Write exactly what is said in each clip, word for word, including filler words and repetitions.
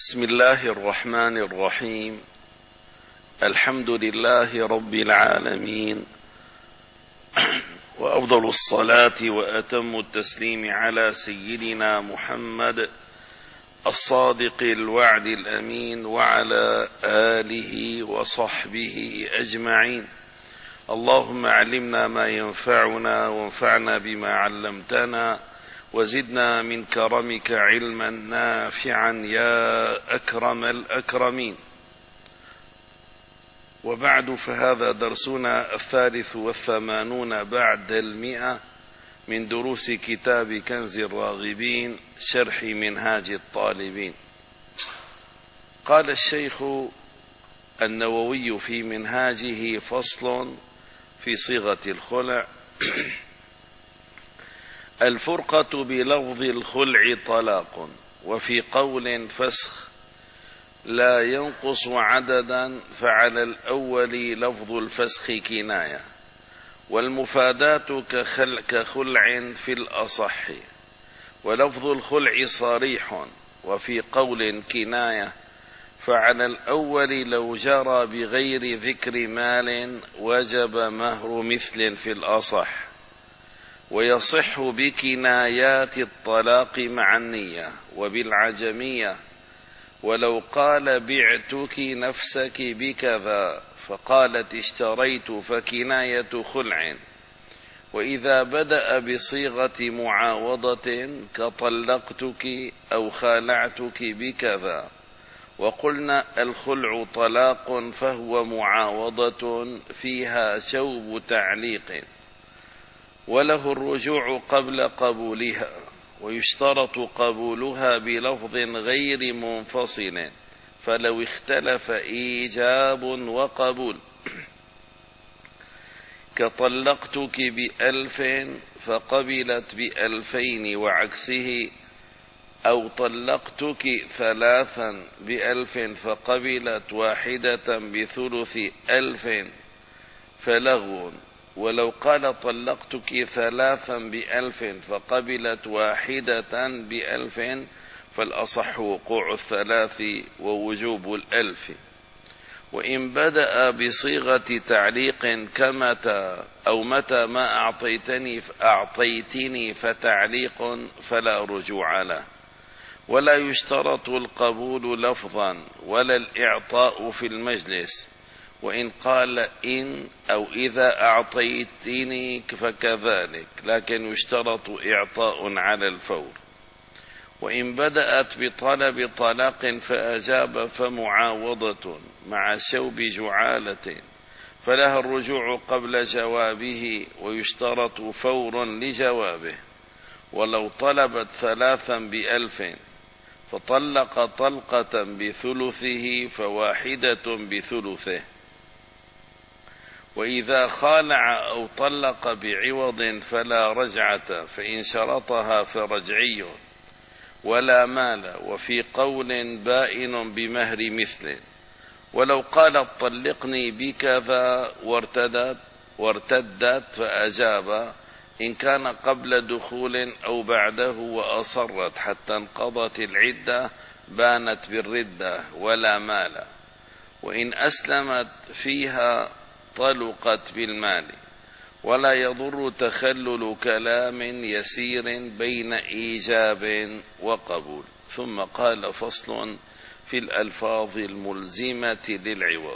بسم الله الرحمن الرحيم. الحمد لله رب العالمين، وأفضل الصلاة وأتم التسليم على سيدنا محمد الصادق الوعد الأمين وعلى آله وصحبه أجمعين. اللهم علمنا ما ينفعنا وانفعنا بما علمتنا وزدنا من كرمك علما نافعا يا أكرم الأكرمين. وبعد، فهذا درسنا الثالث والثمانون بعد المئة من دروس كتاب كنز الراغبين شرح منهاج الطالبين. قال الشيخ النووي في منهاجه: فصل في صيغة الخلع. الفرقة بلفظ الخلع طلاق، وفي قول فسخ لا ينقص عددا، فعلى الأول لفظ الفسخ كناية، والمفادات كخلع, كخلع في الأصح، ولفظ الخلع صريح، وفي قول كناية، فعلى الأول لو جرى بغير ذكر مال وجب مهر مثل في الأصح، ويصح بكنايات الطلاق مع النية وبالعجمية. ولو قال بعتك نفسك بكذا فقالت اشتريت فكناية خلع. وإذا بدأ بصيغة معاوضة كطلقتك أو خالعتك بكذا وقلنا الخلع طلاق، فهو معاوضة فيها شوب تعليق، وله الرجوع قبل قبولها، ويشترط قبولها بلفظ غير منفصل، فلو اختلف إيجاب وقبول. كطلقتك بألف فقبلت بألفين وعكسه، أو طلقتك ثلاثا بألف فقبلت واحدة بثلث ألف فلغو. ولو قال طلقتك ثلاثا بألف فقبلت واحدة بألف، فالأصح وقوع الثلاث ووجوب الألف. وإن بدأ بصيغة تعليق كمتى أو متى ما أعطيتني أعطيتني فتعليق فلا رجوع له، ولا يشترط القبول لفظا ولا الإعطاء في المجلس. وإن قال إن أو إذا أعطيتني فكذلك، لكن يشترط إعطاء على الفور. وإن بدأت بطلب طلاق فأجاب فمعاوضة مع شوب جعالة، فلها الرجوع قبل جوابه، ويشترط فور لجوابه. ولو طلبت ثلاثا بألف فطلق طلقة بثلثه فواحدة بثلثه. وإذا خالع أو طلق بعوض فلا رجعة، فإن شرطها فرجعي ولا مال، وفي قول بائن بمهر مثل. ولو قالت طلقني بكذا وارتدت وارتدت فأجاب، إن كان قبل دخول أو بعده وأصرت حتى انقضت العدة بانت بالردة ولا مال. وإن أسلمت فيها طلقت بالمال، ولا يضر تخلل كلام يسير بين إيجاب وقبول. ثم قال: فصل في الألفاظ الملزمة للعوض.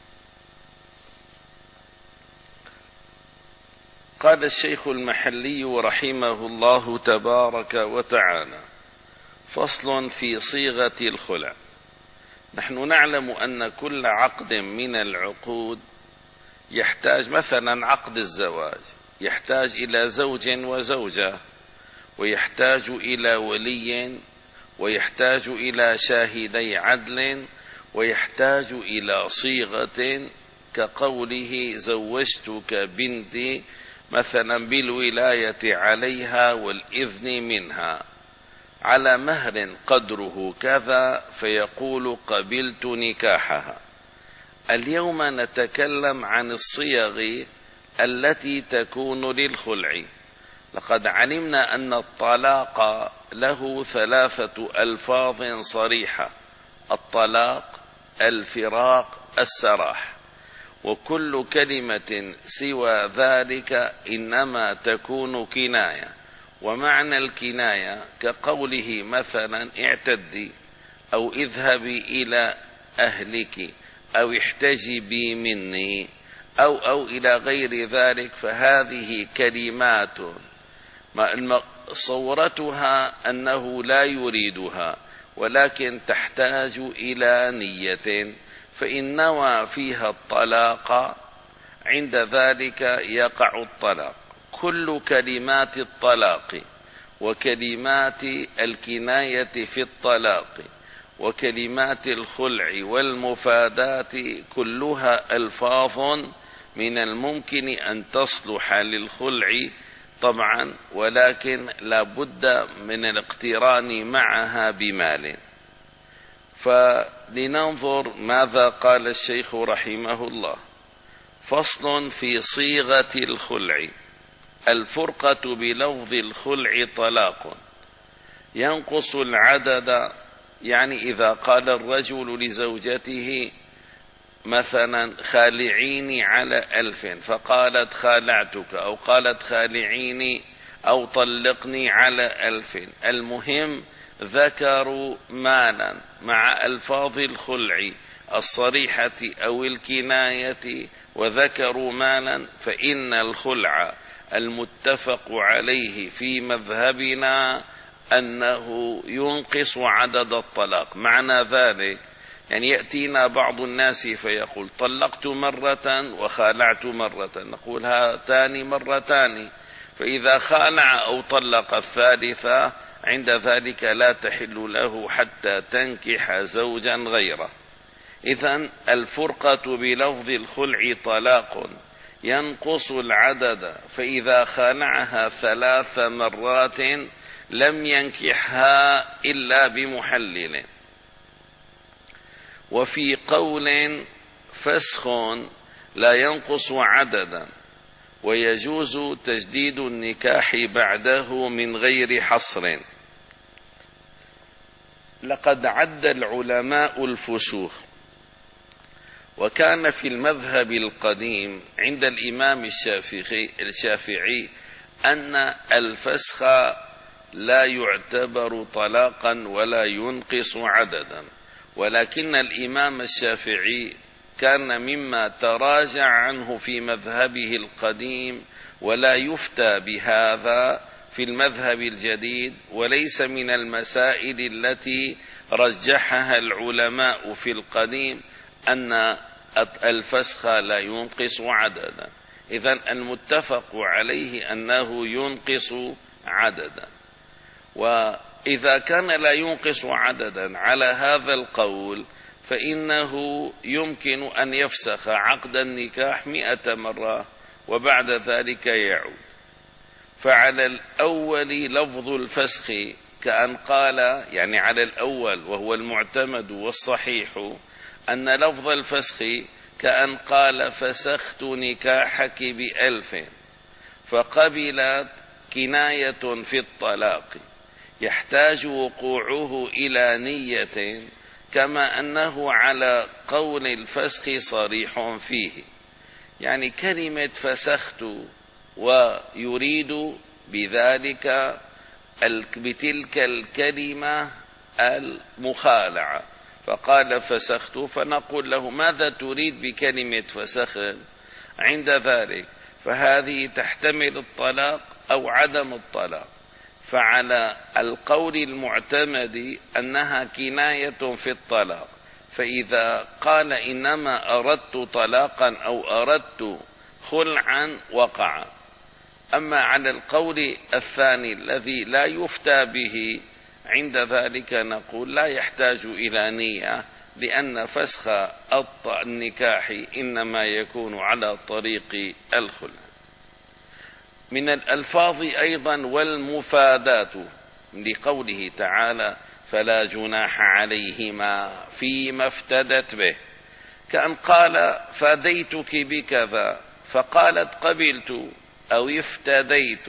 قال الشيخ المحلي رحمه الله تبارك وتعالى: فصل في صيغة الخلع. نحن نعلم أن كل عقد من العقود يحتاج، مثلا عقد الزواج يحتاج إلى زوج وزوجة، ويحتاج إلى ولي، ويحتاج إلى شاهدي عدل، ويحتاج إلى صيغة كقوله زوجتك بنتي، مثلا بالولاية عليها والإذن منها على مهر قدره كذا، فيقول قبلت نكاحها. اليوم نتكلم عن الصيغ التي تكون للخلع. لقد علمنا أن الطلاق له ثلاثة ألفاظ صريحة: الطلاق، الفراق، السراح، وكل كلمة سوى ذلك إنما تكون كناية. ومعنى الكناية كقوله مثلا اعتدي أو اذهبي إلى أهلك أو احتجبي مني أو أو إلى غير ذلك، فهذه كلمات صورتها أنه لا يريدها، ولكن تحتاج إلى نية، فإن نوى فيها الطلاق عند ذلك يقع الطلاق. كل كلمات الطلاق وكلمات الكناية في الطلاق وكلمات الخلع والمفادات كلها ألفاظ من الممكن أن تصلح للخلع طبعا، ولكن لا بد من الاقتران معها بمال. فلننظر ماذا قال الشيخ رحمه الله. فصل في صيغة الخلع. الفرقة بلفظ الخلع طلاق ينقص العدد، يعني إذا قال الرجل لزوجته مثلا خالعيني على ألف فقالت خالعتك، أو قالت خالعيني أو طلقني على ألف، المهم ذكروا مالا مع ألفاظ الخلع الصريحة أو الكناية وذكروا مالا، فإن الخلع المتفق عليه في مذهبنا أنه ينقص عدد الطلاق. معنى ذلك يعني يأتينا بعض الناس فيقول طلقت مرة وخالعت مرة، نقول هاتان مرتان، فإذا خالع أو طلق الثالثة عند ذلك لا تحل له حتى تنكح زوجا غيره. إذن الفرقة بلفظ الخلع طلاق ينقص العدد، فإذا خالعها ثلاث مرات لم ينكحها إلا بمحلل. وفي قول فسخ لا ينقص عددا ويجوز تجديد النكاح بعده من غير حصر. لقد عد العلماء الفسوخ، وكان في المذهب القديم عند الإمام الشافعي, الشافعي أن الفسخ لا يعتبر طلاقا ولا ينقص عددا، ولكن الإمام الشافعي كان مما تراجع عنه في مذهبه القديم، ولا يفتى بهذا في المذهب الجديد، وليس من المسائل التي رجحها العلماء في القديم أن الفسخ لا ينقص عددا. إذن المتفق عليه أنه ينقص عددا. وإذا كان لا ينقص عددا على هذا القول فإنه يمكن أن يفسخ عقد النكاح مئة مرة وبعد ذلك يعود. فعلى الأول لفظ الفسخ كأن قال، يعني على الأول وهو المعتمد والصحيح أن لفظ الفسخ كأن قال فسخت نكاحك بألف، فقبلت كناية في الطلاق يحتاج وقوعه إلى نية، كما أنه على قول الفسخ صريح فيه، يعني كلمة فسخت ويريد بذلك بتلك الكلمة المخالعة، فقال فسخت، فنقول له ماذا تريد بكلمة فسخ؟ عند ذلك فهذه تحتمل الطلاق أو عدم الطلاق. فعلى القول المعتمد أنها كناية في الطلاق، فإذا قال إنما أردت طلاقا أو أردت خلعا وقع. أما على القول الثاني الذي لا يفتى به عند ذلك نقول لا يحتاج إلى نية، لأن فسخ النكاح إنما يكون على طريق الخلع. من الألفاظ أيضا والمفادات لقوله تعالى فلا جناح عليهما فيما افتدت به، كأن قال فديتك بكذا فقالت قبلت أو افتديت،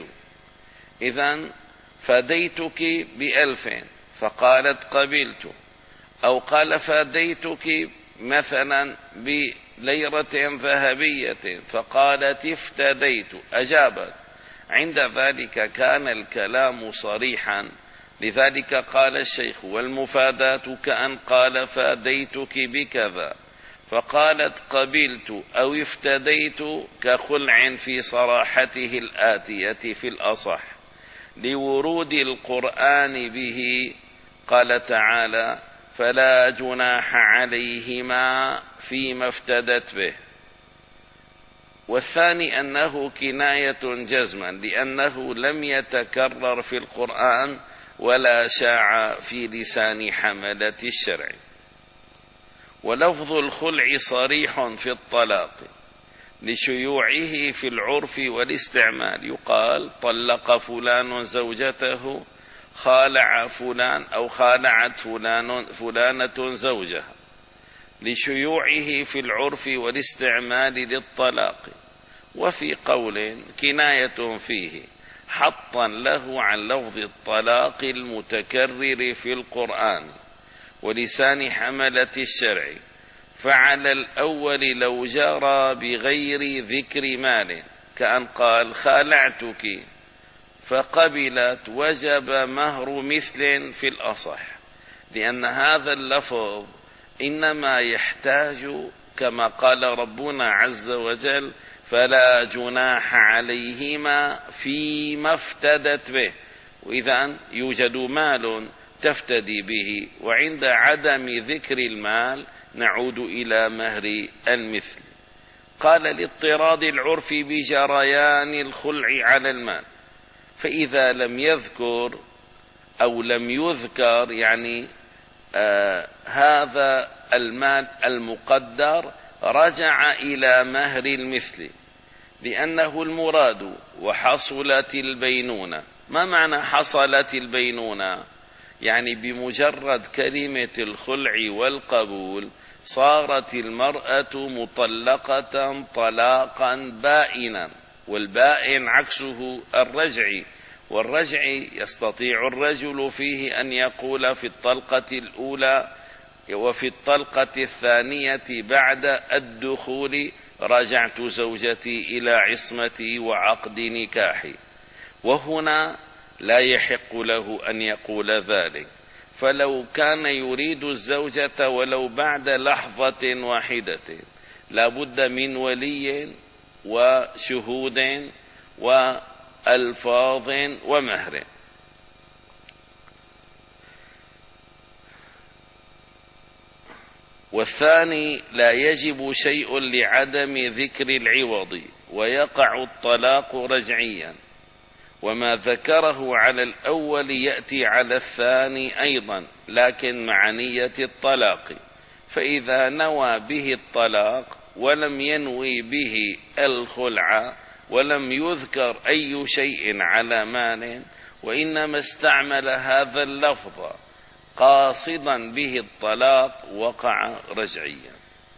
إذن فديتك بألف فقالت قبلت، أو قال فاديتك مثلا بليرة ذهبية فقالت افتديت أجابت، عند ذلك كان الكلام صريحا. لذلك قال الشيخ والمفاداة كأن قال فاديتك بكذا فقالت قبلت أو افتديت كخلع في صراحته الآتية في الأصح لورود القرآن به. قال تعالى فلا جناح عليهما فيما افتدت به. والثاني أنه كناية جزما لأنه لم يتكرر في القرآن ولا شاع في لسان حملة الشرع. ولفظ الخلع صريح في الطلاق لشيوعه في العرف والاستعمال، يقال طلق فلان زوجته، خالع فلان أو خالعت فلان فلانة زوجها، لشيوعه في العرف والاستعمال للطلاق. وفي قول كناية فيه حطا له عن لفظ الطلاق المتكرر في القرآن ولسان حملة الشرع. فعلى الأول لو جرى بغير ذكر مال كأن قال خالعتك فقبلت وجب مهر مثل في الأصح، لأن هذا اللفظ إنما يحتاج كما قال ربنا عز وجل فلا جناح عليهما فيما افتدت به، وإذا يوجد مال تفتدي به، وعند عدم ذكر المال نعود إلى مهر المثل. قال لاضطراد العرف بجريان الخلع على المال، فإذا لم يذكر أو لم يذكر يعني آه هذا المال المقدر رجع إلى مهر المثل، لأنه المراد وحصلت البينونة. ما معنى حصلت البينونة؟ يعني بمجرد كلمة الخلع والقبول صارت المرأة مطلقة طلاقا بائنا، والبائن عكسه الرجعي، والرجع يستطيع الرجل فيه أن يقول في الطلقة الأولى وفي الطلقة الثانية بعد الدخول رجعت زوجتي إلى عصمتي وعقد نكاحي، وهنا لا يحق له أن يقول ذلك. فلو كان يريد الزوجة ولو بعد لحظة واحدة لابد من ولي وشهود وألفاظ ومهر. والثاني لا يجب شيء لعدم ذكر العوض ويقع الطلاق رجعيا، وما ذكره على الأول يأتي على الثاني أيضا لكن مع نية الطلاق. فإذا نوى به الطلاق ولم ينوي به الخلع ولم يذكر أي شيء على مال وإنما استعمل هذا اللفظ قاصدا به الطلاق وقع رجعيا.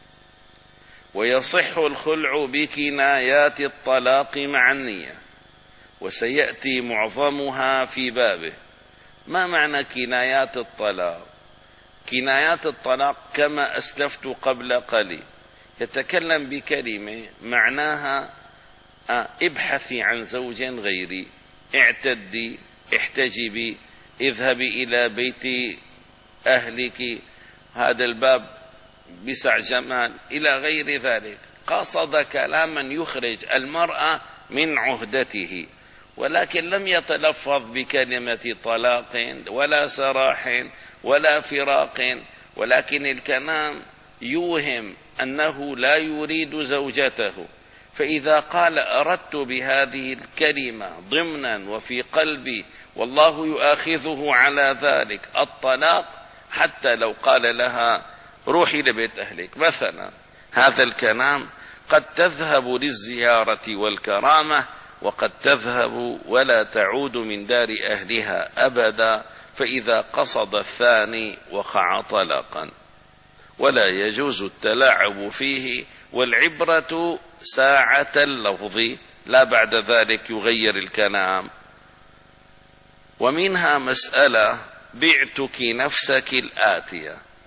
ويصح الخلع بكنايات الطلاق مع النية، وسيأتي معظمها في بابه. ما معنى كنايات الطلاق؟ كنايات الطلاق كما أسلفت قبل قليل يتكلم بكلمة معناها ابحثي عن زوج غيري، اعتدي، احتجبي، اذهبي إلى بيت أهلك، هذا الباب بسع جمال إلى غير ذلك. قصد كلاما يخرج المرأة من عهدته، ولكن لم يتلفظ بكلمة طلاق ولا سراح ولا فراق، ولكن الكلام يوهم أنه لا يريد زوجته. فإذا قال أردت بهذه الكلمة ضمنا وفي قلبي والله يؤاخذه على ذلك الطلاق، حتى لو قال لها روحي لبيت أهلك مثلا، هذا الكلام قد تذهب للزيارة والكرامة وقد تذهب ولا تعود من دار أهلها أبدا. فإذا قصد الثاني وقع طلاقا، ولا يجوز التلاعب فيه، والعبرة ساعة اللفظ لا بعد ذلك يغير الكلام. ومنها مسألة بعتك نفسك الآتية،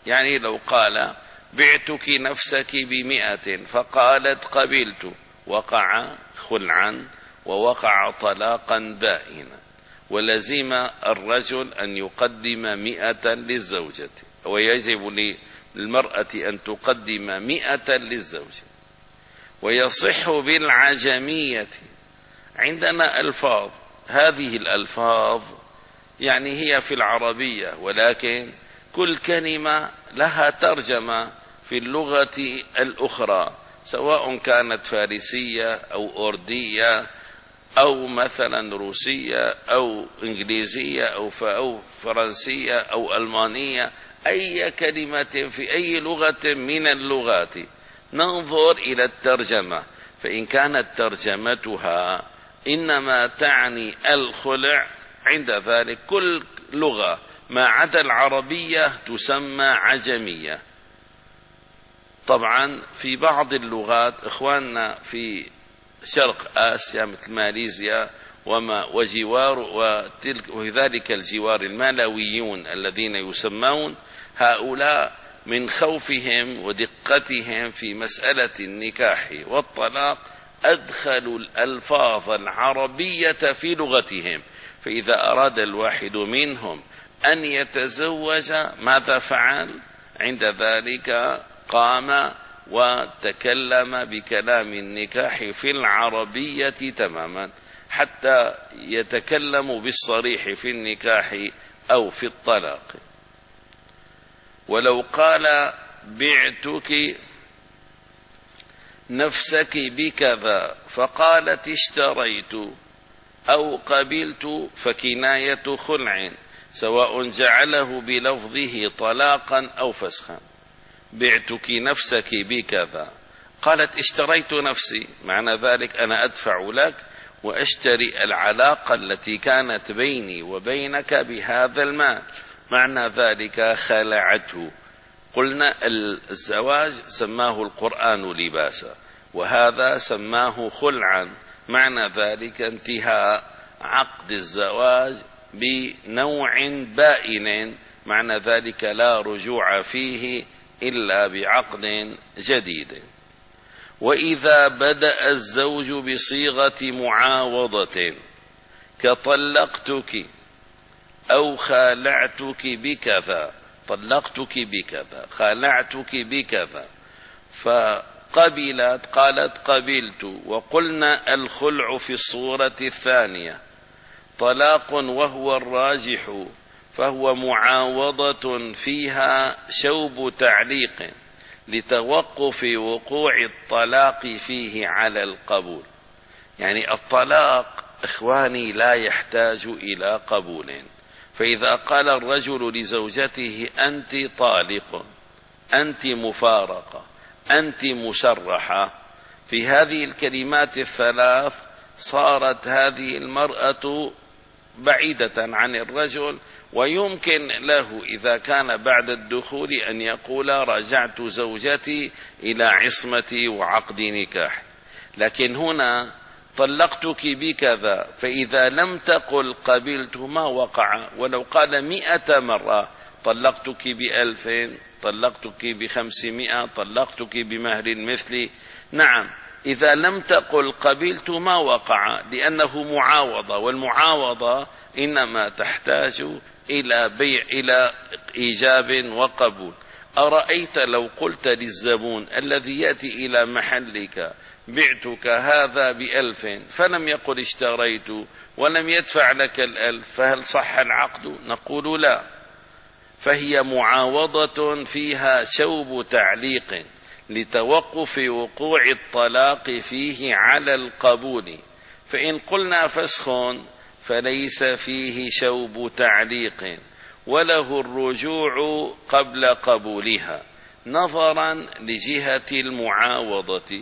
يعني لو قال بعتك نفسك بمئة فقالت قبلت، وقع خلعا ووقع طلاقا بائنا، ولزم الرجل أن يقدم مئة للزوجة، ويجب للمرأة أن تقدم مئة للزوج. ويصح بالعجمية. عندنا ألفاظ، هذه الألفاظ يعني هي في العربية، ولكن كل كلمة لها ترجمة في اللغة الأخرى، سواء كانت فارسية أو أردية أو مثلا روسية أو إنجليزية أو فرنسية أو ألمانية، أي كلمة في أي لغة من اللغات ننظر إلى الترجمة، فإن كانت ترجمتها إنما تعني الخلع، عند ذلك كل لغة ما عدا العربية تسمى عجمية. طبعا في بعض اللغات إخواننا في شرق آسيا مثل ماليزيا وما وجوار وتلك وذلك الجوار المالويون الذين يسمون، هؤلاء من خوفهم ودقتهم في مسألة النكاح والطلاق أدخلوا الألفاظ العربية في لغتهم، فإذا أراد الواحد منهم أن يتزوج ماذا فعل؟ عند ذلك قام وتكلم بكلام النكاح في العربية تماما، حتى يتكلم بالصريح في النكاح أو في الطلاق. ولو قال بعتك نفسك بكذا فقالت اشتريت أو قبلت فكناية خلع، سواء جعله بلفظه طلاقا أو فسخا. بعتك نفسك بكذا، قالت اشتريت نفسي، معنى ذلك أنا أدفع لك وأشتري العلاقة التي كانت بيني وبينك بهذا المال، معنى ذلك خلعته. قلنا الزواج سماه القرآن لباسا، وهذا سماه خلعا، معنى ذلك انتهاء عقد الزواج بنوع بائن، معنى ذلك لا رجوع فيه إلا بعقد جديد. وإذا بدأ الزوج بصيغة معاوضة كطلقتك أو خالعتك بكذا، طلقتك بكذا، خالعتك بكذا، فقبلت قالت قبلت، وقلنا الخلع في الصورة الثانية طلاق وهو الراجح، فهو معاوضة فيها شوب تعليق لتوقف وقوع الطلاق فيه على القبول. يعني الطلاق إخواني لا يحتاج إلى قبول، فإذا قال الرجل لزوجته أنت طالق، أنت مفارقة، أنت مسرحة، في هذه الكلمات الثلاث صارت هذه المرأة بعيدة عن الرجل، ويمكن له إذا كان بعد الدخول أن يقول رجعت زوجتي إلى عصمتي وعقد نكاح. لكن هنا طلقتك بكذا، فإذا لم تقل قبلت ما وقع. ولو قال مئة مرة طلقتك بألف، طلقتك بخمسمائة، طلقتك بمهر مثلي، نعم، إذا لم تقل قبلت ما وقع، لأنه معاوضة، والمعاوضة إنما تحتاج إلى بيع، إلى إيجاب وقبول. أرأيت لو قلت للزبون الذي يأتي إلى محلك بعتك هذا بألف، فلم يقل اشتريت ولم يدفع لك الألف، فهل صح العقد؟ نقول لا، فهي معاوضة فيها شوب تعليق لتوقف وقوع الطلاق فيه على القبول. فإن قلنا فسخ فليس فيه شوب تعليق، وله الرجوع قبل قبولها نظرا لجهة المعاوضة.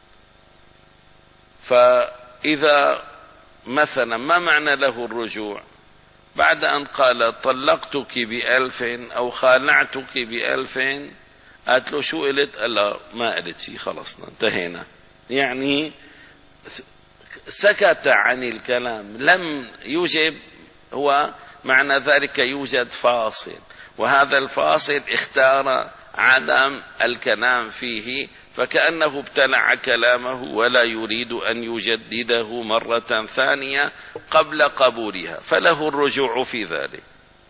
فإذا مثلا ما معنى له الرجوع؟ بعد أن قال طلقتك بألف أو خالعتك بألف، قالت له شو قلت؟ قال لا ما قلت شيء، خلصنا انتهينا، يعني سكت عن الكلام، لم يجب، هو معنى ذلك يوجد فاصل. وهذا الفاصل اختار عدم الكلام فيه، فكأنه ابتلع كلامه ولا يريد أن يجدده مرة ثانية قبل قبولها، فله الرجوع في ذلك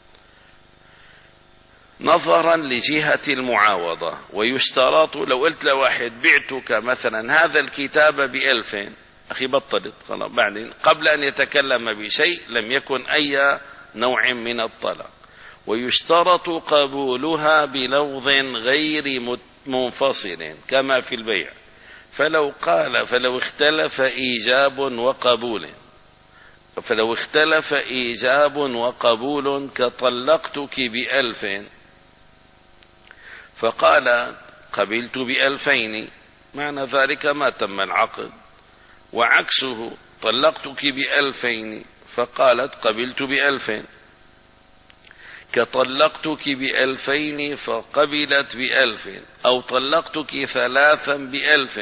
نظرا لجهة المعاوضة. ويشترط لو قلت لواحد بعتك مثلا هذا الكتاب بألفين، أخي بطلت خلاص، بعدين قبل أن يتكلم بشيء لم يكن أي نوع من الطلاق. ويشترط قبولها بلفظ غير منفصل كما في البيع، فلو قال فلو اختلف إيجاب وقبول فلو اختلف إيجاب وقبول كطلقتك بألف، فقال قبلت بألفين، معنى ذلك ما تم العقد. وعكسه طلقتك بألفين فقالت قبلت بألفين، كطلقتك بألفين فقبلت بألف، أو طلقتك ثلاثا بألف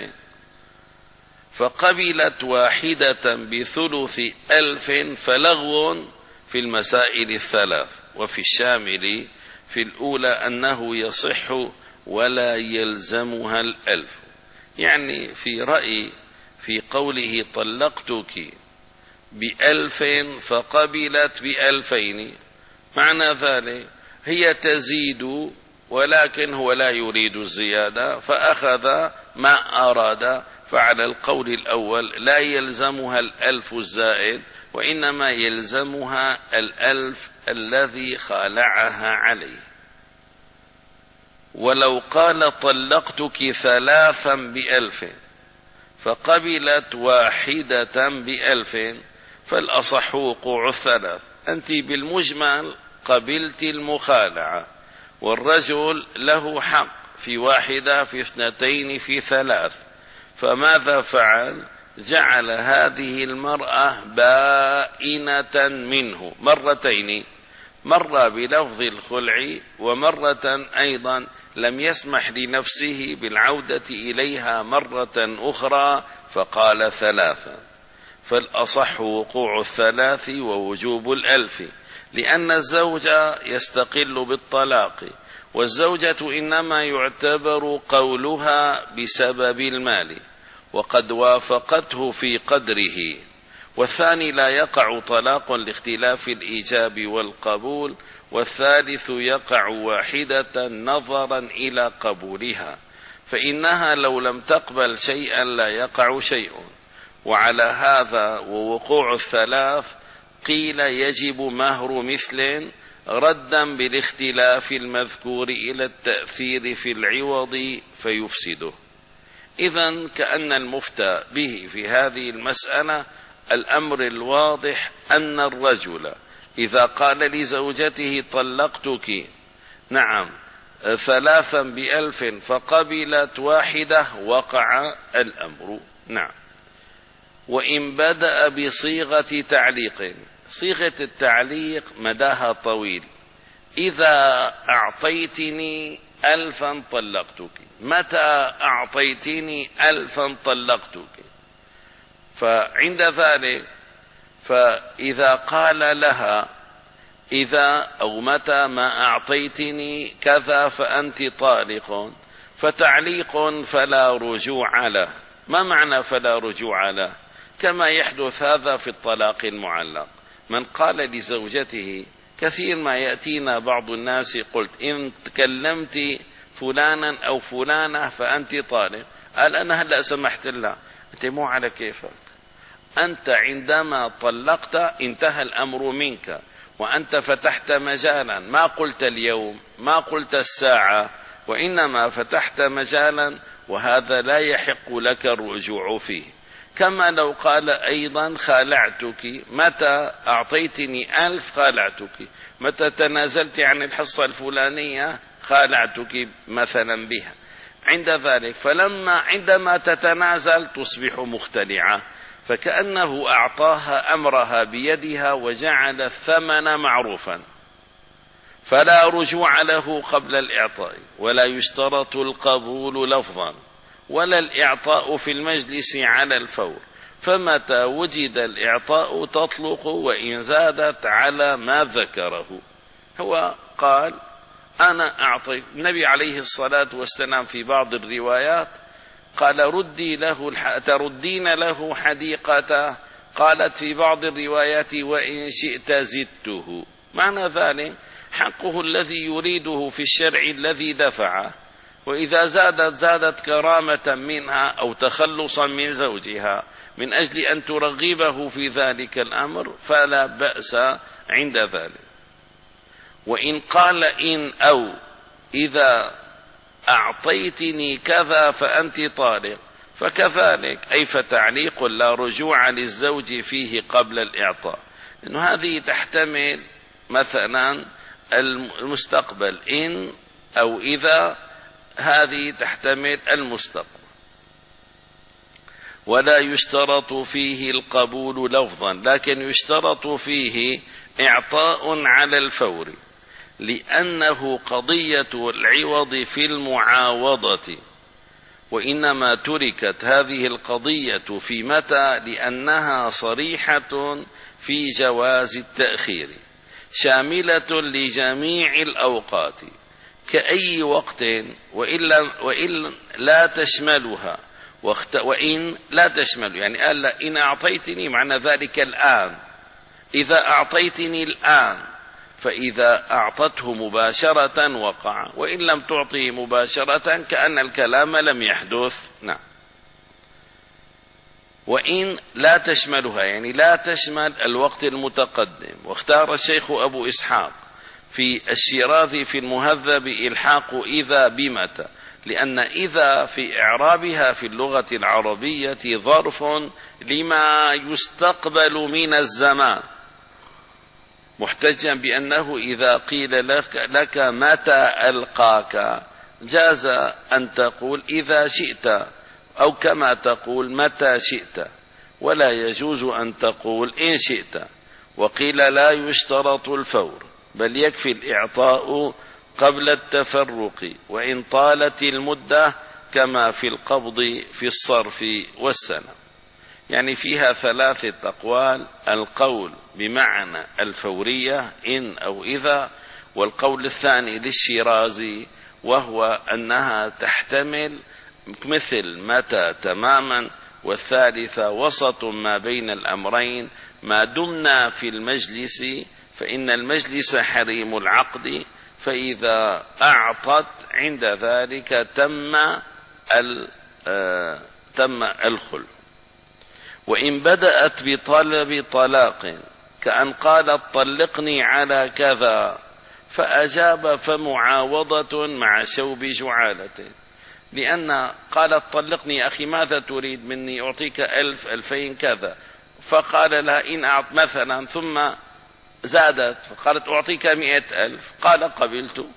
فقبلت واحدة بثلث ألف، فلغو في المسائل الثلاث. وفي الشامل في الأولى أنه يصح ولا يلزمها الألف، يعني في رأي في قوله طلقتك بألف فقبلت بألفين، معنى ذلك هي تزيد ولكن هو لا يريد الزيادة فأخذ ما أراد. فعلى القول الأول لا يلزمها الألف الزائد، وإنما يلزمها الألف الذي خالعها عليه. ولو قال طلقتك ثلاثا بألف فقبلت واحدة بألف، فالأصح وقوع الثلاث. أنت بالمجمل قبلت المخالعة، والرجل له حق في واحدة في اثنتين في ثلاث، فماذا فعل؟ جعل هذه المرأة بائنة منه مرتين، مرة بلفظ الخلع ومرة أيضا لم يسمح لنفسه بالعودة إليها مرة أخرى فقال ثلاثا. فالأصح وقوع الثلاث ووجوب الألف، لأن الزوج يستقل بالطلاق، والزوجة إنما يعتبر قولها بسبب المال وقد وافقته في قدره، والثاني لا يقع طلاق لاختلاف الإيجاب والقبول، والثالث يقع واحدة نظرا إلى قبولها، فإنها لو لم تقبل شيئا لا يقع شيء. وعلى هذا ووقوع الثلاث قيل يجب مهر مثل ردا بالاختلاف المذكور إلى التأثير في العوض فيفسده. إذن كأن المفتى به في هذه المسألة الأمر الواضح أن الرجل إذا قال لزوجته طلقتك نعم ثلاثا بألف فقبلت واحدة وقع الأمر. نعم. وإن بدأ بصيغة تعليق، صيغة التعليق مداها طويل، إذا أعطيتني ألفا طلقتك، متى أعطيتني ألفا طلقتك؟ فعند ذلك فإذا قال لها إذا أو متى ما أعطيتني كذا فأنت طالق، فتعليق فلا رجوع له. ما معنى فلا رجوع له؟ كما يحدث هذا في الطلاق المعلق، من قال لزوجته كثير ما يأتينا بعض الناس قلت إن تكلمت فلانا أو فلانة فأنت طالق، قال أنا هلأ سمحت لها، أنت مو على كيفك، أنت عندما طلقت انتهى الأمر منك، وأنت فتحت مجالا، ما قلت اليوم ما قلت الساعة، وإنما فتحت مجالا، وهذا لا يحق لك الرجوع فيه. كما لو قال أيضا خالعتك، متى أعطيتني ألف خالعتك، متى تنازلت عن الحصة الفلانية خالعتك مثلا بها. عند ذلك فلما عندما تتنازل تصبح مختلعة، فكأنه أعطاها أمرها بيدها وجعل الثمن معروفا، فلا رجوع له قبل الإعطاء، ولا يشترط القبول لفظا ولا الإعطاء في المجلس على الفور، فمتى وجد الإعطاء تطلق وإن زادت على ما ذكره. هو قال أنا أعطي. النبي عليه الصلاة والسلام في بعض الروايات قال ردي له تردين له حديقته، قالت في بعض الروايات وإن شئت زدته. معنى ذلك حقه الذي يريده في الشرع الذي دفعه، وإذا زادت زادت كرامة منها أو تخلصا من زوجها من أجل أن ترغبه في ذلك الأمر فلا بأس عند ذلك. وإن قال إن أو إذا أعطيتني كذا فأنت طالق فكذلك، أي فتعليق لا رجوع للزوج فيه قبل الإعطاء، إنه هذه تحتمل مثلا المستقبل، إن أو إذا هذه تحتمل المستقبل. ولا يشترط فيه القبول لفظا، لكن يشترط فيه إعطاء على الفور، لأنه قضية العوض في المعاوضة، وإنما تركت هذه القضية في متى لأنها صريحة في جواز التأخير شاملة لجميع الأوقات كأي وقت، وإلا وإن لا تشملها وإن لا تشمل، يعني قال إن أعطيتني معنى ذلك الآن، إذا أعطيتني الآن، فإذا أعطته مباشرة وقع، وإن لم تعطيه مباشرة كأن الكلام لم يحدث. نعم. وإن لا تشملها يعني لا تشمل الوقت المتقدم. واختار الشيخ أبو إسحاق في الشيرازي في المهذب إلحاق إذا بمتى، لأن إذا في إعرابها في اللغة العربية ظرف لما يستقبل من الزمان، محتجا بأنه إذا قيل لك, لك متى ألقاك جاز أن تقول إذا شئت، أو كما تقول متى شئت، ولا يجوز أن تقول إن شئت. وقيل لا يشترط الفور، بل يكفي الإعطاء قبل التفرق وإن طالت المدة، كما في القبض في الصرف والسلم. يعني فيها ثلاثة أقوال: القول بمعنى الفورية إن أو إذا، والقول الثاني للشيرازي وهو أنها تحتمل مثل متى تماما، والثالثة وسط ما بين الأمرين ما دمنا في المجلس، فإن المجلس حريم العقد، فإذا أعطت عند ذلك تم تم الخلع. وإن بدأت بطلب طلاق كأن قالت طلقني على كذا فأجاب فمعاوضة مع شوب جعالته، لأن قالت طلقني أخي ماذا تريد مني؟ أعطيك ألف ألفين كذا، فقال لها إن أعط مثلا، ثم زادت فقالت أعطيك مئة ألف، قال قبلت،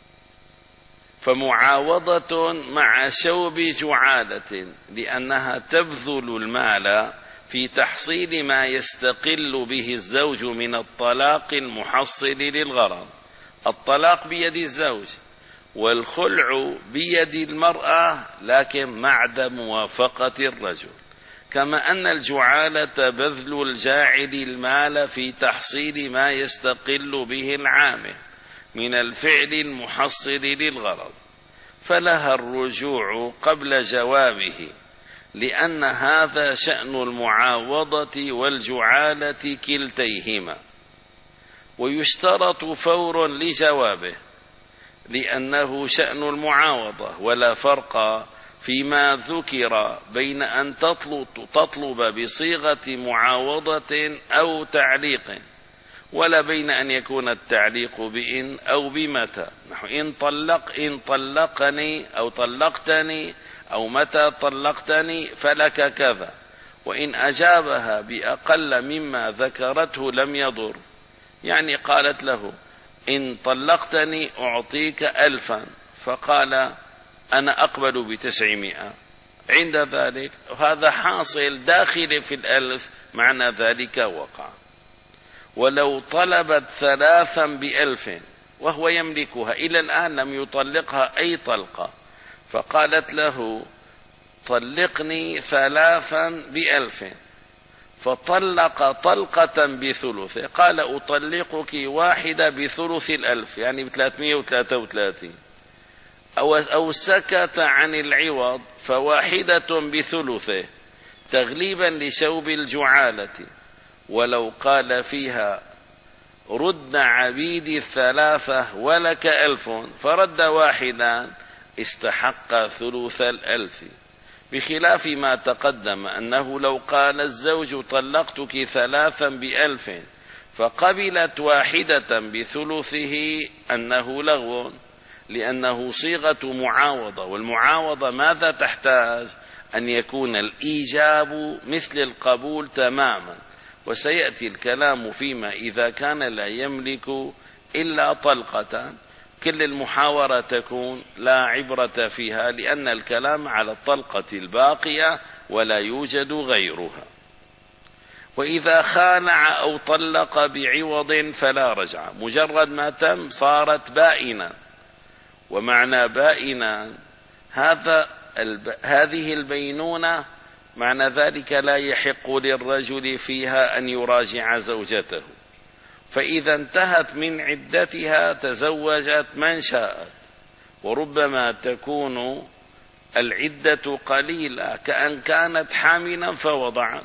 فمعاوضة مع شوب جعالة، لأنها تبذل المال في تحصيل ما يستقل به الزوج من الطلاق المحصل للغرض. الطلاق بيد الزوج والخلع بيد المرأة، لكن مع موافقة الرجل. كما أن الجعالة بذل الجاعل المال في تحصيل ما يستقل به العامل من الفعل المحصل للغرض، فلها الرجوع قبل جوابه، لأن هذا شأن المعاوضة والجعالة كلتيهما. ويشترط فور لجوابه لأنه شأن المعاوضة، ولا فرق فيما ذكر بين أن تطلب بصيغة معاوضة أو تعليق، ولا بين أن يكون التعليق بإن أو بمتى، نحو إن طلق إن طلقني أو طلقتني أو متى طلقتني فلك كذا. وإن أجابها بأقل مما ذكرته لم يضر، يعني قالت له إن طلقتني أعطيك ألفا، فقال أنا أقبل بتسعمائة، عند ذلك هذا حاصل داخل في الألف، معنى ذلك وقع. ولو طلبت ثلاثا بألف وهو يملكها إلى الآن لم يطلقها أي طلقة، فقالت له طلقني ثلاثا بألف، فطلق طلقة بثلث، قال أطلقك واحدة بثلث الألف يعني بثلاثمائة وثلاثة وثلاثين، أو, أو سكت عن العوض فواحدة بثلثه تغليبا لشوب الجعالة، ولو قال فيها رد عبيدي الثلاثة ولك ألف فرد واحدا استحق ثلث الألف، بخلاف ما تقدم أنه لو قال الزوج طلقتك ثلاثا بألف فقبلت واحدة بثلثه أنه لغو، لأنه صيغة معاوضة، والمعاوضة ماذا تحتاج؟ أن يكون الإيجاب مثل القبول تماما، وسيأتي الكلام فيما إذا كان لا يملك إلا طلقة، كل المحاورة تكون لا عبرة فيها، لأن الكلام على الطلقة الباقية ولا يوجد غيرها. وإذا خالع أو طلق بعوض فلا رجع، مجرد ما تم صارت بائنا، ومعنى بائنا هذا الب... هذه البينونة معنى ذلك لا يحق للرجل فيها أن يراجع زوجته، فإذا انتهت من عدتها تزوجت من شاءت، وربما تكون العدة قليلة كأن كانت حاملا فوضعت،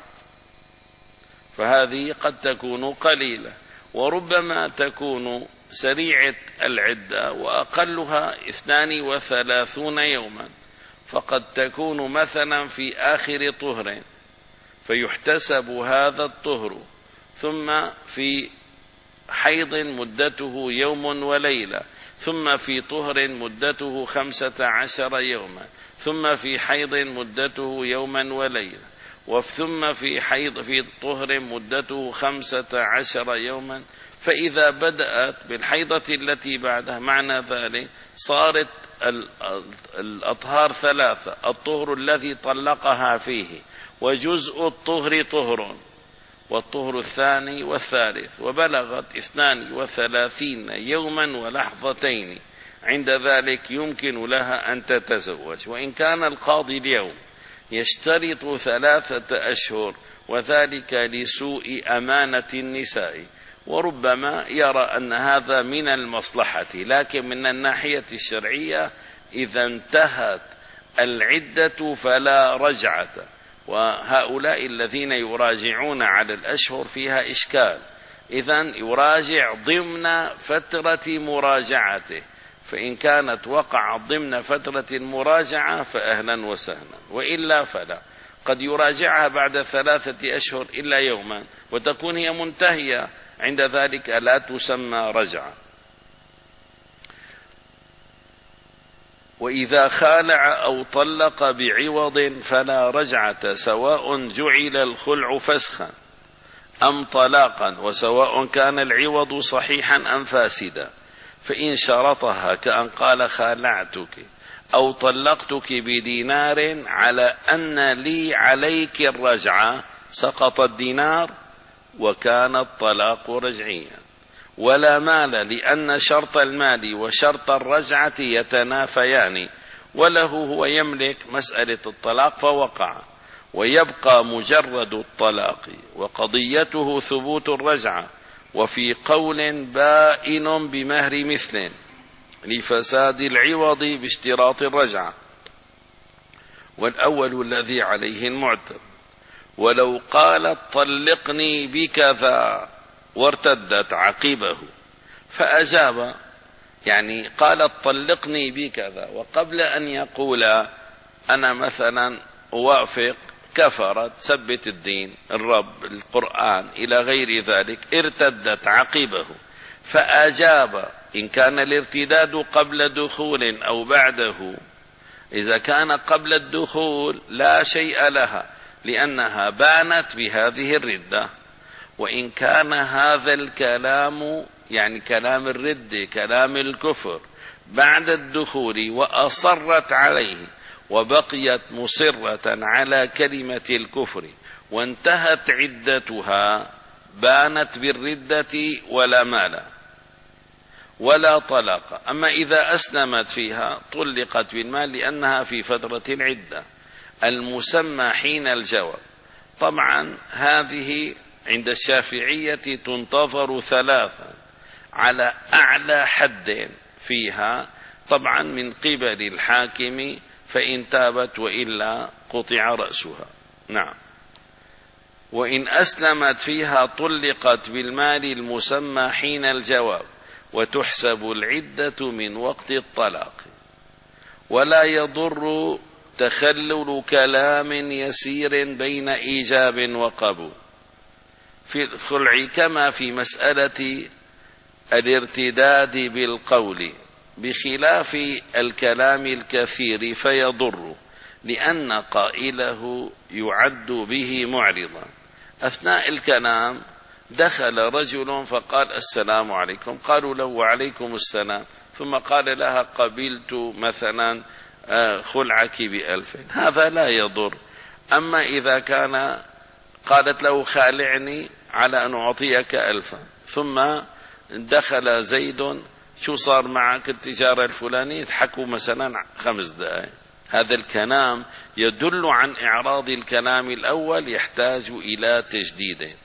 فهذه قد تكون قليلة، وربما تكون سريعة العدة وأقلها اثنان وثلاثون يوما، فقد تكون مثلا في آخر طهر فيحتسب هذا الطهر، ثم في حيض مدته يوم وليلة، ثم في طهر مدته خمسة عشر يوما، ثم في حيض مدته يوما وليلة، وثم في حيض في طهر مدته خمسة عشر يوما، فإذا بدأت بالحيضة التي بعدها معنى ذلك صارت الأطهار ثلاثة: الطهر الذي طلقها فيه، وجزء الطهر طهر، والطهر الثاني والثالث، وبلغت اثنان وثلاثين يوما ولحظتين، عند ذلك يمكن لها أن تتزوج. وإن كان القاضي اليوم يشترط ثلاثة أشهر، وذلك لسوء أمانة النساء، وربما يرى أن هذا من المصلحة، لكن من الناحية الشرعية إذا انتهت العدة فلا رجعة، وهؤلاء الذين يراجعون على الأشهر فيها إشكال، إذن يراجع ضمن فترة مراجعته، فإن كانت وقع ضمن فترة المراجعة فأهلا وسهلا، وإلا فلا، قد يراجعها بعد ثلاثة أشهر إلا يوما وتكون هي منتهية، عند ذلك لا تسمى رجعة. وإذا خالع أو طلق بعوض فلا رجعة، سواء جعل الخلع فسخا أم طلاقا، وسواء كان العوض صحيحا أم فاسدا، فإن شرطها كأن قال خالعتك أو طلقتك بدينار على أن لي عليك الرجعة سقط الدينار وكان الطلاق رجعيا، ولا مال، لأن شرط المال وشرط الرجعة يتنافيان، وله هو يملك مسألة الطلاق فوقع، ويبقى مجرد الطلاق وقضيته ثبوت الرجعة، وفي قول بائن بمهر مثل لفساد العوض باشتراط الرجعة، والأول الذي عليه المعتب. ولو قالت طلقني بكذا وارتدت عقبه فأجاب، يعني قالت طلقني بكذا وقبل أن يقول أنا مثلا أوافق كفرت، سبت الدين، الرب، القرآن إلى غير ذلك، ارتدت عقبه فأجاب، إن كان الارتداد قبل دخول أو بعده، إذا كان قبل الدخول لا شيء لها لأنها بانت بهذه الردة، وإن كان هذا الكلام يعني كلام الرد كلام الكفر بعد الدخول وأصرت عليه وبقيت مصرة على كلمة الكفر وانتهت عدتها، بانت بالردة ولا مال ولا طلاق. أما إذا أسلمت فيها طلقت بالمال لأنها في فترة العدة المسمى حين الجواب، طبعا هذه عند الشافعية تنتظر ثلاثة على أعلى حد فيها، طبعا من قبل الحاكم، فإن تابت وإلا قطع رأسها. نعم. وإن أسلمت فيها طلقت بالمال المسمى حين الجواب، وتحسب العدة من وقت الطلاق. ولا يضر تخلل كلام يسير بين إيجاب وقبول في الخلع، كما في مسألة الارتداد بالقول، بخلاف الكلام الكثير فيضر، لأن قائله يعد به معرضا. أثناء الكلام دخل رجل فقال السلام عليكم، قالوا له وعليكم السلام، ثم قال لها قبلت مثلا خلعك بألف، هذا لا يضر. أما إذا كان قالت له خالعني على أن أعطيك ألفا، ثم دخل زيد شو صار معك التجارة الفلانية، يضحكوا مثلا خمس دقائق، هذا الكلام يدل عن إعراض الكلام الأول، يحتاج إلى تجديد.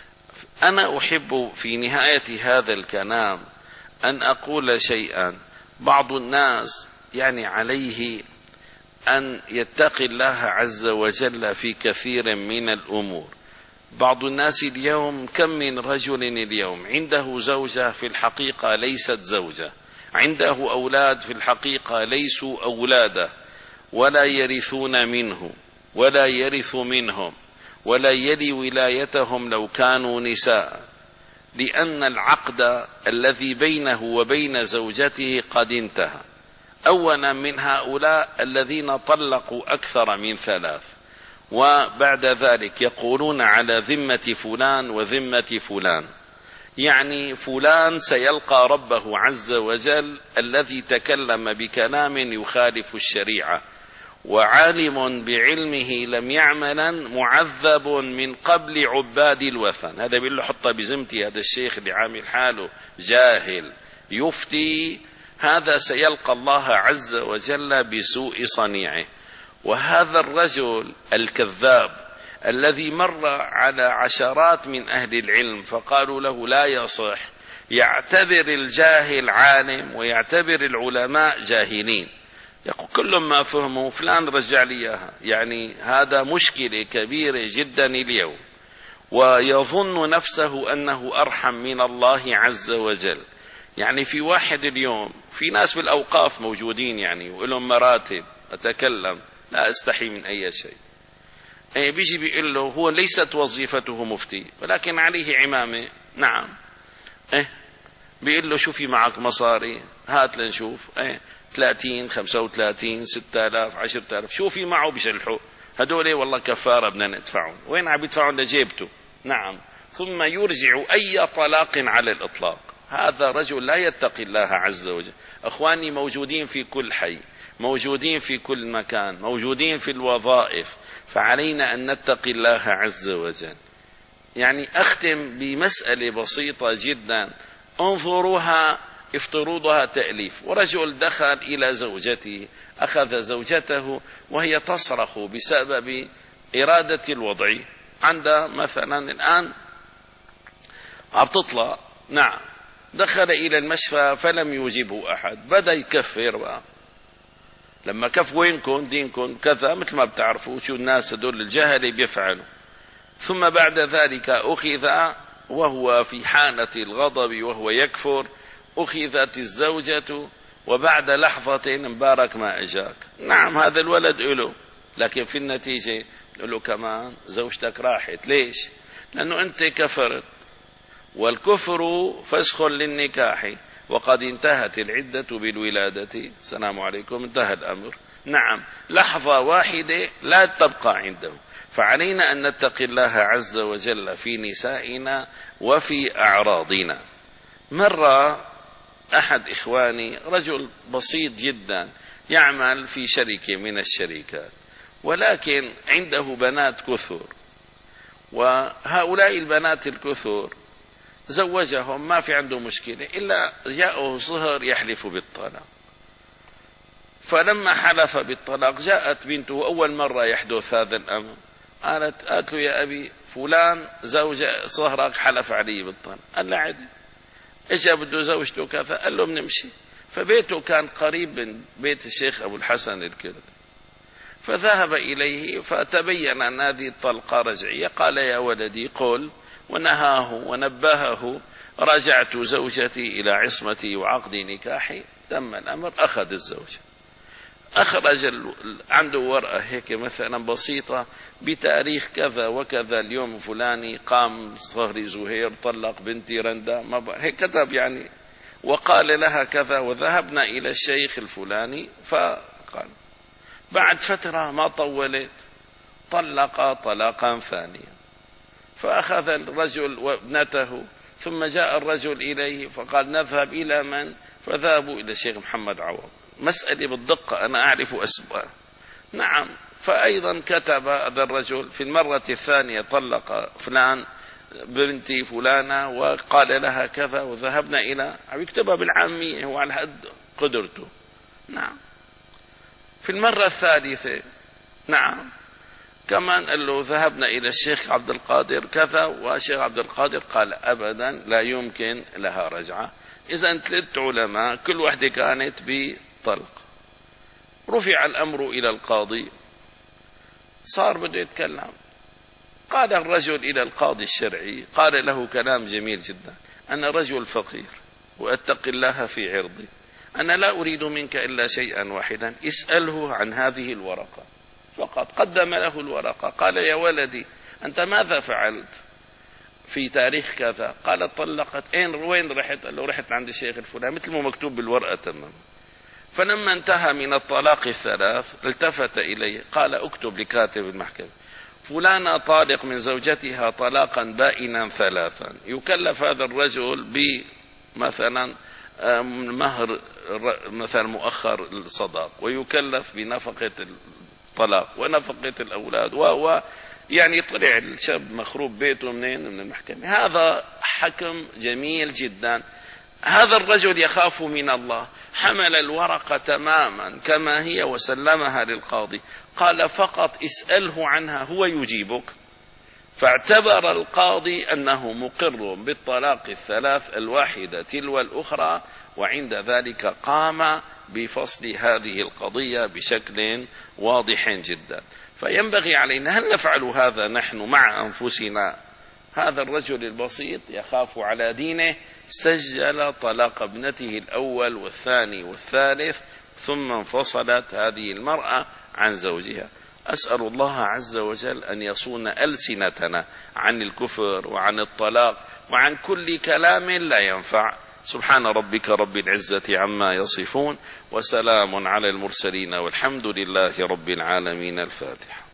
أنا أحب في نهاية هذا الكلام أن أقول شيئا. بعض الناس يعني عليه أن يتقي الله عز وجل في كثير من الأمور. بعض الناس اليوم، كم من رجل اليوم عنده زوجة في الحقيقة ليست زوجة، عنده أولاد في الحقيقة ليسوا أولاده، ولا يرثون منه ولا يرث منهم، ولا يلي ولايتهم لو كانوا نساء، لأن العقد الذي بينه وبين زوجته قد انتهى. أولا من هؤلاء الذين طلقوا أكثر من ثلاث، وبعد ذلك يقولون على ذمة فلان وذمة فلان، يعني فلان سيلقى ربه عز وجل الذي تكلم بكلام يخالف الشريعة، وعالم بعلمه لم يعملا معذب من قبل عباد الوثن. هذا بيقول له حطه بزمتي، هذا الشيخ اللي عامل حاله جاهل يفتي، هذا سيلقى الله عز وجل بسوء صنيعه. وهذا الرجل الكذاب الذي مر على عشرات من أهل العلم فقالوا له لا يصح، يعتبر الجاهل عالم ويعتبر العلماء جاهلين، يقول كل ما فهموا فلان رجع لي إياها. يعني هذا مشكلة كبيرة جدا اليوم، ويظن نفسه أنه أرحم من الله عز وجل. يعني في واحد اليوم، في ناس بالأوقاف موجودين يعني ولهم مراتب، أتكلم لا أستحي من أي شيء، أي بيجي بيقول له هو ليست وظيفته مفتي ولكن عليه عمامة، نعم، إيه بيقول له شوفي معك مصاري هات لنشوف، إيه ثلاثين خمسة وثلاثين ستة آلاف عشرة آلاف، شوفي معه بشلحه، هدول والله كفارة بدنا ندفعهم، وين عم يدفعون لجيبته، نعم، ثم يرجع أي طلاق على الإطلاق. هذا رجل لا يتقي الله عز وجل. أخواني موجودين في كل حي، موجودين في كل مكان، موجودين في الوظائف، فعلينا أن نتقي الله عز وجل. يعني أختم بمسألة بسيطة جدا، انظروها افترضها تأليف، ورجل دخل إلى زوجته، أخذ زوجته وهي تصرخ بسبب إرادة الوضع، عندها مثلا الآن عم تطلع، نعم، دخل إلى المشفى فلم يجيبه أحد، بدأ يكفر بقى، لما كف وينكم دينكم كذا، مثل ما بتعرفوا شو الناس هدول الجهل بيفعلوا. ثم بعد ذلك أخذ وهو في حالة الغضب وهو يكفر، أخذت الزوجة، وبعد لحظة مبارك ما أجاك، نعم هذا الولد له، لكن في النتيجة له كمان زوجتك راحت. ليش؟ لأنه أنت كفرت، والكفر فسخ للنكاح، وقد انتهت العدة بالولادة، السلام عليكم، انتهى الأمر. نعم، لحظة واحدة لا تبقى عنده. فعلينا أن نتقي الله عز وجل في نسائنا وفي أعراضنا. مرة أحد إخواني رجل بسيط جدا يعمل في شركة من الشركات، ولكن عنده بنات كثر، وهؤلاء البنات الكثر زوجهم ما في عنده مشكلة، إلا جاءه صهر يحلف بالطلاق. فلما حلف بالطلاق جاءت بنته، أول مرة يحدث هذا الأمر، قالت قالت له يا أبي فلان زوج صهرك حلف علي بالطلاق. قال لا عادي. اجا بده زوجته كذا، قال له بنمشي. فبيته كان قريب من بيت الشيخ أبو الحسن الكرد، فذهب إليه فتبين أن هذه الطلقة رجعية. قال يا ولدي قل، ونهاه ونبهه. رجعت زوجتي إلى عصمتي وعقد نكاحي. تم الأمر، أخذ الزوجة. أخرج عنده ورقة هيك مثلا بسيطة بتاريخ كذا وكذا، اليوم فلاني قام صهري زهير طلق بنتي رندا، ما هيك كتب يعني، وقال لها كذا، وذهبنا إلى الشيخ الفلاني. فقال بعد فترة ما طولت طلق طلاقا ثانيا. فأخذ الرجل وابنته، ثم جاء الرجل إليه فقال نذهب إلى من؟ فذهبوا إلى الشيخ محمد عوض. مسألة بالدقة، أنا أعرف أسباب. نعم. فأيضا كتب هذا الرجل في المرة الثانية طلق فلان بنتي فلانة وقال لها كذا، وذهبنا إلى، يكتبها بالعامية هو على حد قدرته. نعم. في المرة الثالثة نعم كمان قال له ذهبنا إلى الشيخ عبد القادر كذا، والشيخ عبد القادر قال أبدا لا يمكن لها رجعة. إذا ثلاث علماء كل واحدة كانت بطلق. رفع الأمر إلى القاضي، صار بده يتكلم. قال الرجل إلى القاضي الشرعي، قال له كلام جميل جدا: أنا رجل فقير وأتقي الله في عرضي، أنا لا أريد منك إلا شيئا واحدا، اسأله عن هذه الورقة فقط. قدم له الورقة. قال يا ولدي أنت ماذا فعلت في تاريخ كذا؟ قال طلقت. أين وين رحت؟ قال له رحت عند الشيخ الفلاني، مثل ما مكتوب بالورقة تمام. فلما انتهى من الطلاق الثلاث التفت إليه قال اكتب لكاتب المحكمة: فلانة طالق من زوجتها طلاقا بائنا ثلاثا، يكلف هذا الرجل بمثلا مهر مثلا مؤخر الصداق، ويكلف بنفقة الطلاق ونفقة الأولاد، وهو يعني طلع الشاب مخروب بيته منين؟ من المحكمة. هذا حكم جميل جدا. هذا الرجل يخاف من الله، حمل الورقة تماما كما هي وسلمها للقاضي. قال فقط اسأله عنها هو يجيبك. فاعتبر القاضي أنه مقر بالطلاق الثلاث الواحدة تلو الأخرى، وعند ذلك قام بفصل هذه القضية بشكل واضح جدا. فينبغي علينا، هل نفعل هذا نحن مع أنفسنا؟ هذا الرجل البسيط يخاف على دينه، سجل طلاق ابنته الأول والثاني والثالث، ثم انفصلت هذه المرأة عن زوجها. أسأل الله عز وجل أن يصون ألسنتنا عن الكفر وعن الطلاق وعن كل كلام لا ينفع. سبحان ربك رب العزة عما يصفون، وسلام على المرسلين، والحمد لله رب العالمين. الفاتحة.